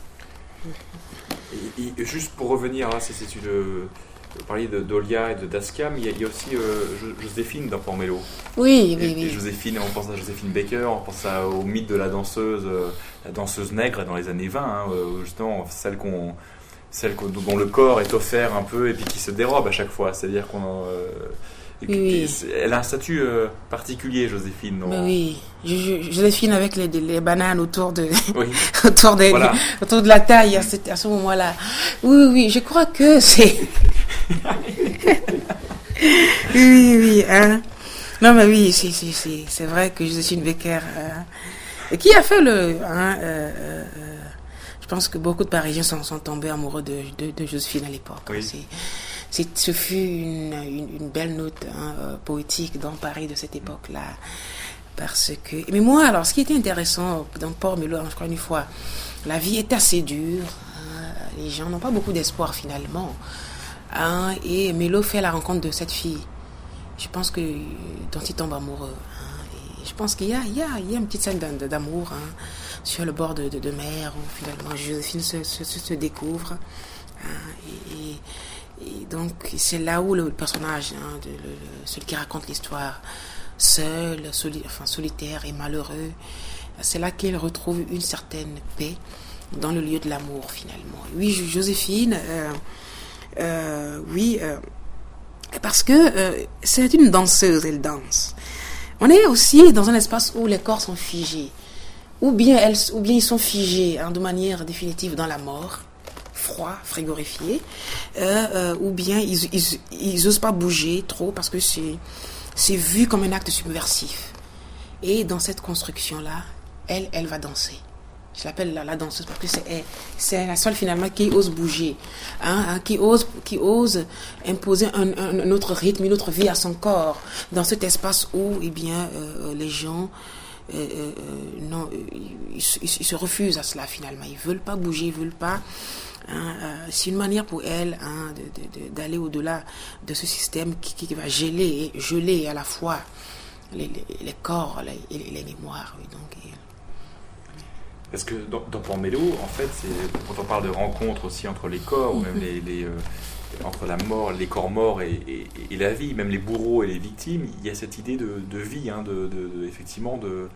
Et, et juste pour revenir, là, c'est, c'est une... Vous parliez de d'Olia et de d'Askia, mais il y a, il y a aussi euh, Joséphine dans Port Mélo. Oui, oui, et, oui. Et Joséphine, on pense à Joséphine Baker, on pense à, au mythe de la danseuse, euh, la danseuse nègre dans les années vingt, hein, euh, justement, celle, qu'on, celle qu'on, dont le corps est offert un peu et puis qui se dérobe à chaque fois. C'est-à-dire qu'on... Euh, oui, oui. Elle a un statut euh, particulier, Joséphine. Non? Mais oui, Joséphine avec les, les bananes autour de, oui. autour, de voilà. autour de la taille à ce, à ce moment-là. Oui, oui, je crois que c'est... oui, oui, hein. Non, mais oui, c'est, c'est, c'est, c'est vrai que Joséphine Baker, euh, qui a fait le... Hein, euh, euh, je pense que beaucoup de Parisiens sont, sont tombés amoureux de, de, de Joséphine à l'époque. Oui. C'est, c'est, ce fut une, une, une belle note hein, euh, poétique dans Paris de cette époque-là. Parce que... Mais moi, alors, ce qui était intéressant dans Port Mélo, je crois une fois, la vie est assez dure. Hein, les gens n'ont pas beaucoup d'espoir finalement. Hein, et Mélo fait la rencontre de cette fille. Je pense que dont il tombe amoureux. Hein, et je pense qu'il y a, il y a, il y a une petite scène d'amour hein, sur le bord de, de, de mer où finalement Joséphine se, se, se découvre. Hein, et, et donc c'est là où le personnage, hein, de, le, celui qui raconte l'histoire, seul, soli, enfin, solitaire et malheureux, c'est là qu'il retrouve une certaine paix dans le lieu de l'amour finalement. Oui, Joséphine... Euh, Euh, oui, euh, parce que euh, c'est une danseuse, elle danse. On est aussi dans un espace où les corps sont figés, ou bien, elles, ou bien ils sont figés hein, de manière définitive dans la mort, froid, frigorifié, euh, euh, ou bien ils, ils, ils osent pas bouger trop parce que c'est, c'est vu comme un acte subversif. Et dans cette construction-là, elle, elle va danser. Je l'appelle la, la danseuse parce que c'est, c'est la seule finalement qui ose bouger, hein, hein, qui ose, qui ose imposer un, un, un autre rythme, une autre vie à son corps, dans cet espace où eh bien, euh, les gens euh, euh, non, ils, ils, ils se refusent à cela finalement. Ils ne veulent pas bouger, ils ne veulent pas. Hein, euh, c'est une manière pour elles hein, de, de, de, d'aller au-delà de ce système qui, qui va geler, geler à la fois les, les, les corps les, et les, les mémoires. Oui, donc, et, Parce que dans, dans Port Mélo, en fait, c'est, quand on parle de rencontre aussi entre les corps, ou même les, les, euh, entre la mort, les corps morts et, et, et la vie, même les bourreaux et les victimes, il y a cette idée de, de vie, hein, de, de, de, effectivement, de,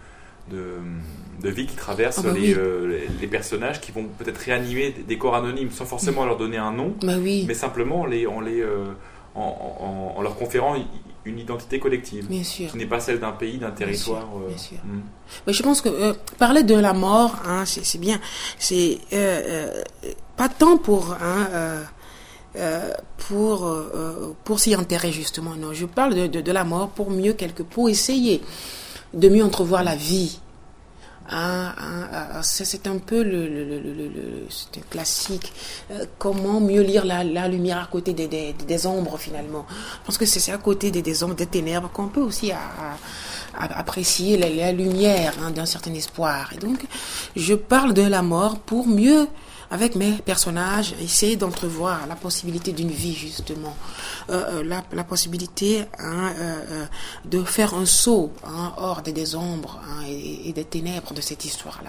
de, de vie qui traversent ah bah les, oui. euh, les personnages qui vont peut-être réanimer des, des corps anonymes sans forcément mmh. leur donner un nom, bah oui. mais simplement en, les, en, les, euh, en, en, en leur conférant une identité collective bien sûr. qui n'est pas celle d'un pays, d'un territoire. Bien sûr. Euh, bien sûr. Mmh. Mais je pense que euh, parler de la mort, hein, c'est, c'est bien. C'est euh, euh, pas tant pour... Hein, euh, Euh, pour euh, pour s'y enterrer justement. Non, je parle de, de, de la mort pour mieux quelque pour essayer de mieux entrevoir la vie. Hein, hein, c'est, c'est un peu le, le, le, le, le c'est un classique. Euh, comment mieux lire la, la lumière à côté des, des, des ombres finalement. Parce que c'est, c'est à côté des, des ombres, des ténèbres qu'on peut aussi à, à, à apprécier la, la lumière hein, d'un certain espoir. Et donc, je parle de la mort pour mieux avec mes personnages, essayer d'entrevoir la possibilité d'une vie, justement. Euh, la, la possibilité hein, euh, de faire un saut hein, hors des, des ombres hein, et, et des ténèbres de cette histoire-là.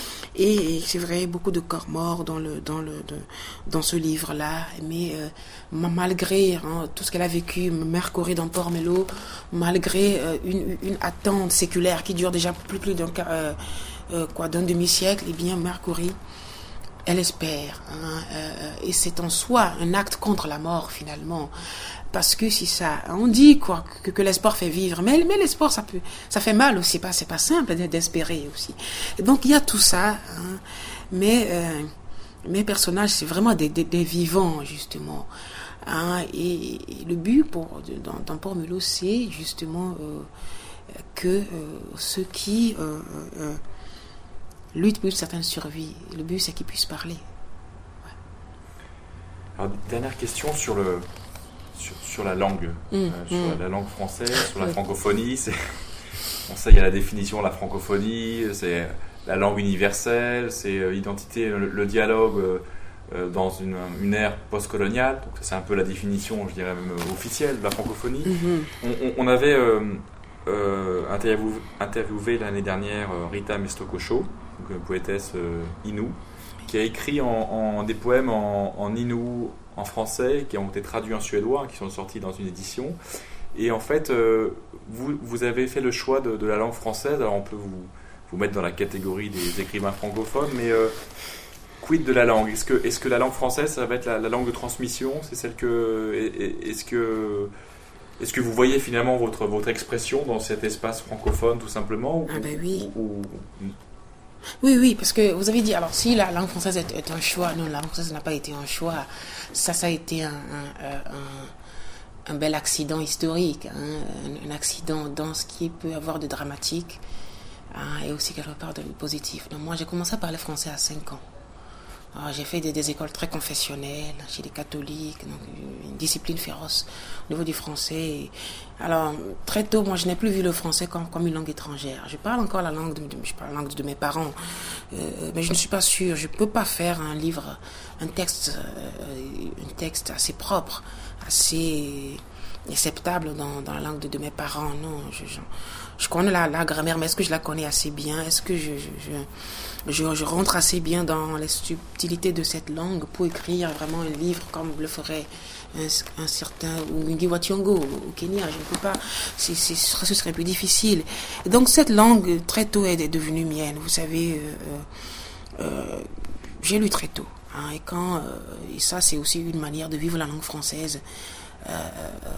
Et c'est vrai, beaucoup de corps morts dans, le, dans, le, de, dans ce livre-là. Mais euh, malgré hein, tout ce qu'elle a vécu, Mercouri dans Port-Mélo, malgré euh, une, une attente séculaire qui dure déjà plus, plus d'un, euh, euh, quoi, d'un demi-siècle, eh bien, Mercouri, elle espère, hein, euh, et c'est en soi un acte contre la mort finalement, parce que si ça, on dit quoi, que, que l'espoir fait vivre, mais, mais l'espoir ça peut, ça fait mal aussi, pas, c'est pas simple d'espérer aussi. Et donc il y a tout ça, hein, mais euh, mes personnages c'est vraiment des, des, des vivants justement, hein, et, et le but pour dans, dans Port-Mélo c'est justement euh, que euh, ceux qui euh, euh, lutte pour une certaine survie. Le but, c'est qu'ils puissent parler. Ouais. Alors, dernière question sur, le, sur, sur la langue, mmh, euh, sur mmh. la langue française, sur la oui. francophonie. C'est, on sait, il y a la définition de la francophonie, c'est la langue universelle, c'est euh, l'identité, le, le dialogue euh, dans une, une ère postcoloniale. Donc, c'est un peu la définition, je dirais même officielle de la francophonie. Mmh. On, on, on avait euh, euh, interviewé, interviewé l'année dernière euh, Rita Mestokosho, une poétesse euh, Innu, qui a écrit en, en, des poèmes en, en Innu, en français, qui ont été traduits en suédois, qui sont sortis dans une édition. Et en fait, euh, vous, vous avez fait le choix de, de la langue française. Alors on peut vous, vous mettre dans la catégorie des écrivains francophones, mais euh, quid de la langue ? Est-ce que, est-ce que la langue française, ça va être la, la langue de transmission ? C'est celle que... Est-ce que... Est-ce que vous voyez finalement votre, votre expression dans cet espace francophone, tout simplement ? Ou, ah ben oui. Ou, ou, Oui, oui, parce que vous avez dit, alors si la langue française est, est un choix, non, la langue française n'a pas été un choix, ça, ça a été un, un, un, un bel accident historique, hein, un, un accident dans ce qui peut avoir de dramatique hein, et aussi quelque part de positif. Donc moi, j'ai commencé à parler français à cinq ans. Alors, j'ai fait des, des écoles très confessionnelles, chez les catholiques, donc une discipline féroce au niveau du français. Alors, très tôt, moi, je n'ai plus vu le français comme, comme une langue étrangère. Je parle encore la langue de, je parle la langue de mes parents, euh, mais je ne suis pas sûre. Je ne peux pas faire un livre, un texte, euh, un texte assez propre, assez acceptable dans, dans la langue de, de mes parents. Non, je, je, je connais la, la grammaire, mais est-ce que je la connais assez bien ? Est-ce que je... je, je Je, je rentre assez bien dans les subtilités de cette langue pour écrire vraiment un livre comme le ferait un, un certain Ngugi wa Thiong'o au Kenya. Je ne peux pas, c'est, c'est, ce serait plus difficile. Et donc cette langue très tôt est devenue mienne. Vous savez, euh, euh, j'ai lu très tôt. Hein, et quand euh, et ça c'est aussi une manière de vivre la langue française euh, euh,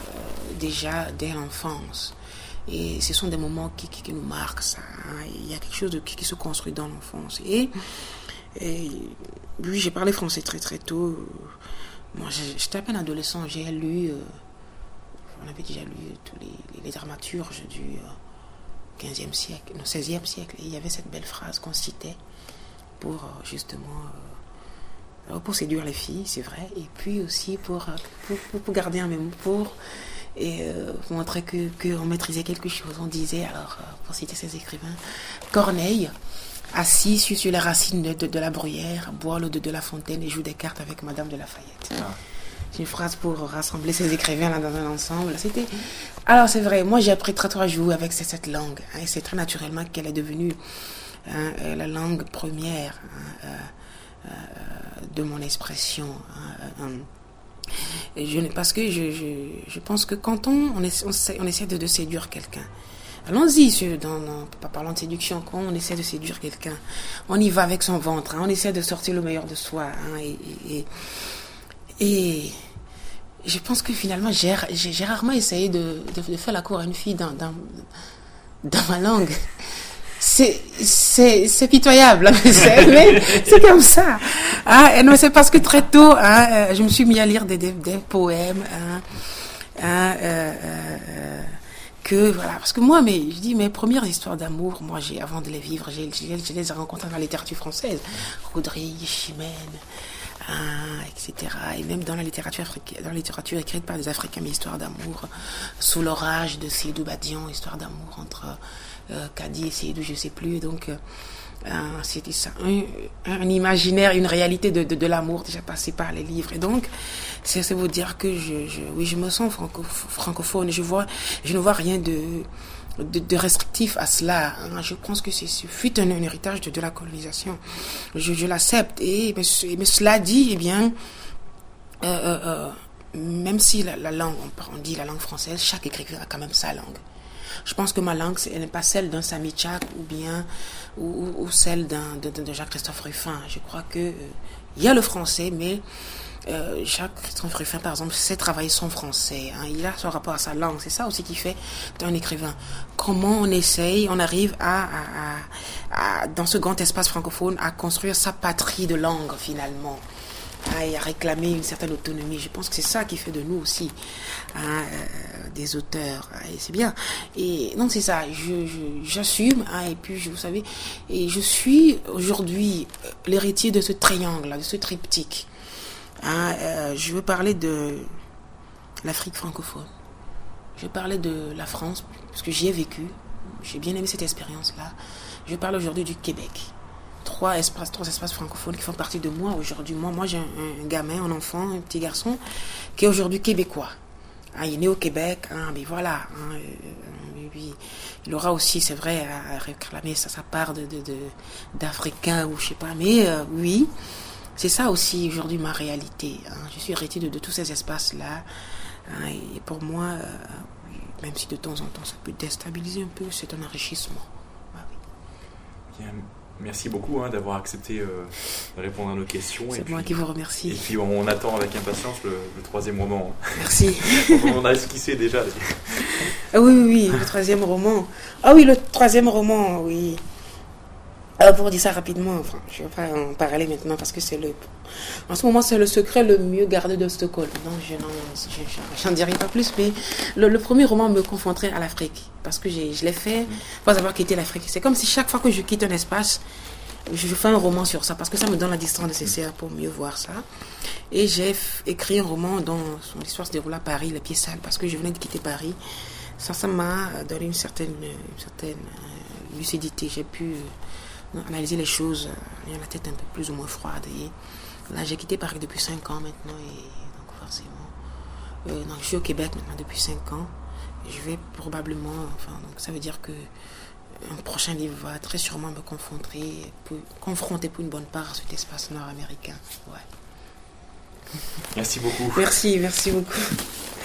déjà dès l'enfance. Et ce sont des moments qui, qui, qui nous marquent, ça. Hein. Il y a quelque chose de, qui, qui se construit dans l'enfance. Et, et oui, j'ai parlé français très très tôt. Moi, j'étais à peine adolescent. J'ai lu, euh, on avait déjà lu tous les, les, les dramaturges du euh, quinzième siècle, non, seizième siècle. Et il y avait cette belle phrase qu'on citait pour euh, justement euh, pour séduire les filles, c'est vrai. Et puis aussi pour, pour, pour, pour garder un même pour... et euh, pour montrer que qu'on maîtrisait quelque chose. On disait, alors, euh, pour citer ces écrivains, Corneille, assis sur, sur les racines de, de, de la bruyère, boit l'eau de, de la fontaine et joue des cartes avec Madame de Lafayette. Ah. C'est une phrase pour rassembler ces écrivains là dans un ensemble. C'était... Alors, c'est vrai, moi j'ai appris très tôt à jouer avec cette, cette langue. Hein, et c'est très naturellement qu'elle est devenue hein, la langue première hein, euh, euh, de mon expression. Hein, euh, Je, parce que je, je, je pense que quand on, on, essaie, on, essaie, on essaie de, de séduire quelqu'un, allons-y, sur- dans, dans, pas parlant de séduction, quand on essaie de séduire quelqu'un, on y va avec son ventre, hein, on essaie de sortir le meilleur de soi. Hein, et, et, et, et je pense que finalement, j'ai, j'ai, j'ai rarement essayé de, de, de faire la cour à une fille dans, dans, dans ma langue. C'est, c'est, c'est pitoyable, hein, mais, c'est, mais c'est comme ça. Hein, et non, c'est parce que très tôt, hein, je me suis mis à lire des, des, des poèmes, hein, hein, euh, euh, que voilà, parce que moi, mais je dis mes premières histoires d'amour, moi, j'ai avant de les vivre, j'ai, j'ai, je les ai rencontrées dans la littérature française, Rodrigue, Chimène, hein, et cetera. Et même dans la littérature africaine, dans la littérature écrite par des Africains, mes histoires d'amour, Sous l'orage de Seydou Badian, histoire d'amour entre euh, Kadi et Seydou, je sais plus, donc. Euh, Euh, c'était ça, un, un imaginaire, une réalité de, de, de l'amour déjà passé par les livres. Et donc, c'est, c'est vous dire que je, je, oui, je me sens franco, francophone. Je vois, je ne vois rien de, de, de restrictif à cela. Hein. Je pense que c'est, ce fut un, un héritage de, de la colonisation. Je, je l'accepte. Et mais, mais cela dit, eh bien, euh, euh, euh, même si la, la langue, on, on dit la langue française, chaque écrivain a quand même sa langue. Je pense que ma langue, elle n'est pas celle d'un Samy Tchak ou bien ou, ou, ou celle d'un, de, de Jacques-Christophe Ruffin. Je crois que euh, il y a le français, mais euh, Jacques-Christophe Ruffin, par exemple, sait travailler son français. Hein, il a son rapport à sa langue. C'est ça aussi qui fait d'un écrivain. Comment on essaye, on arrive à, à, à, à, dans ce grand espace francophone, à construire sa patrie de langue, finalement. Et à réclamer une certaine autonomie. Je pense que c'est ça qui fait de nous aussi hein, euh, des auteurs. Et c'est bien. Et non, c'est ça. Je, je, j'assume. Hein, et puis, je, vous savez, et je suis aujourd'hui l'héritier de ce triangle, de ce triptyque. Hein, euh, je veux parler de l'Afrique francophone. Je veux parler de la France, parce que j'y ai vécu. J'ai bien aimé cette expérience-là. Je parle aujourd'hui du Québec. Trois espaces, trois espaces francophones qui font partie de moi aujourd'hui. Moi, moi j'ai un, un gamin, un enfant, un petit garçon qui est aujourd'hui québécois. Hein, il est né au Québec, hein, mais voilà. Hein, euh, lui, il aura aussi, c'est vrai, à réclamer sa, sa part de, de, de, d'Africain ou je sais pas. Mais euh, oui, c'est ça aussi aujourd'hui ma réalité. Hein. Je suis héritier de, de tous ces espaces-là. Hein, et pour moi, euh, même si de temps en temps ça peut déstabiliser un peu, c'est un enrichissement. Ah, oui. Bien. Merci beaucoup hein, d'avoir accepté euh, de répondre à nos questions. C'est et moi puis, qui vous remercie. Et puis on attend avec impatience le, le troisième roman. Merci. On a esquissé déjà. Ah oui, oui, oui, le troisième roman. Ah oui, le troisième roman, oui. Alors pour dire ça rapidement, enfin, je ne vais pas en parler maintenant parce que c'est le... En ce moment, c'est le secret le mieux gardé de Stockholm. Donc, je n'en, je, j'en dirai pas plus, mais le, le premier roman me confronterait à l'Afrique. Parce que j'ai, je l'ai fait sans avoir quitté l'Afrique. C'est comme si chaque fois que je quitte un espace, je fais un roman sur ça. Parce que ça me donne la distance nécessaire pour mieux voir ça. Et j'ai f- écrit un roman dont son histoire se déroule à Paris, Les Pieds Sales. Parce que je venais de quitter Paris. Ça, ça m'a donné une certaine, une certaine euh, lucidité. J'ai pu... Euh, analyser les choses, euh, la tête un peu plus ou moins froide. Et là, j'ai quitté Paris depuis cinq ans maintenant, et donc forcément, euh, donc, je suis au Québec maintenant depuis cinq ans. Et je vais probablement, enfin, donc ça veut dire que un prochain livre va très sûrement me confronter, pour, confronter pour une bonne part à cet espace nord-américain. Ouais. Merci beaucoup. Merci, merci beaucoup.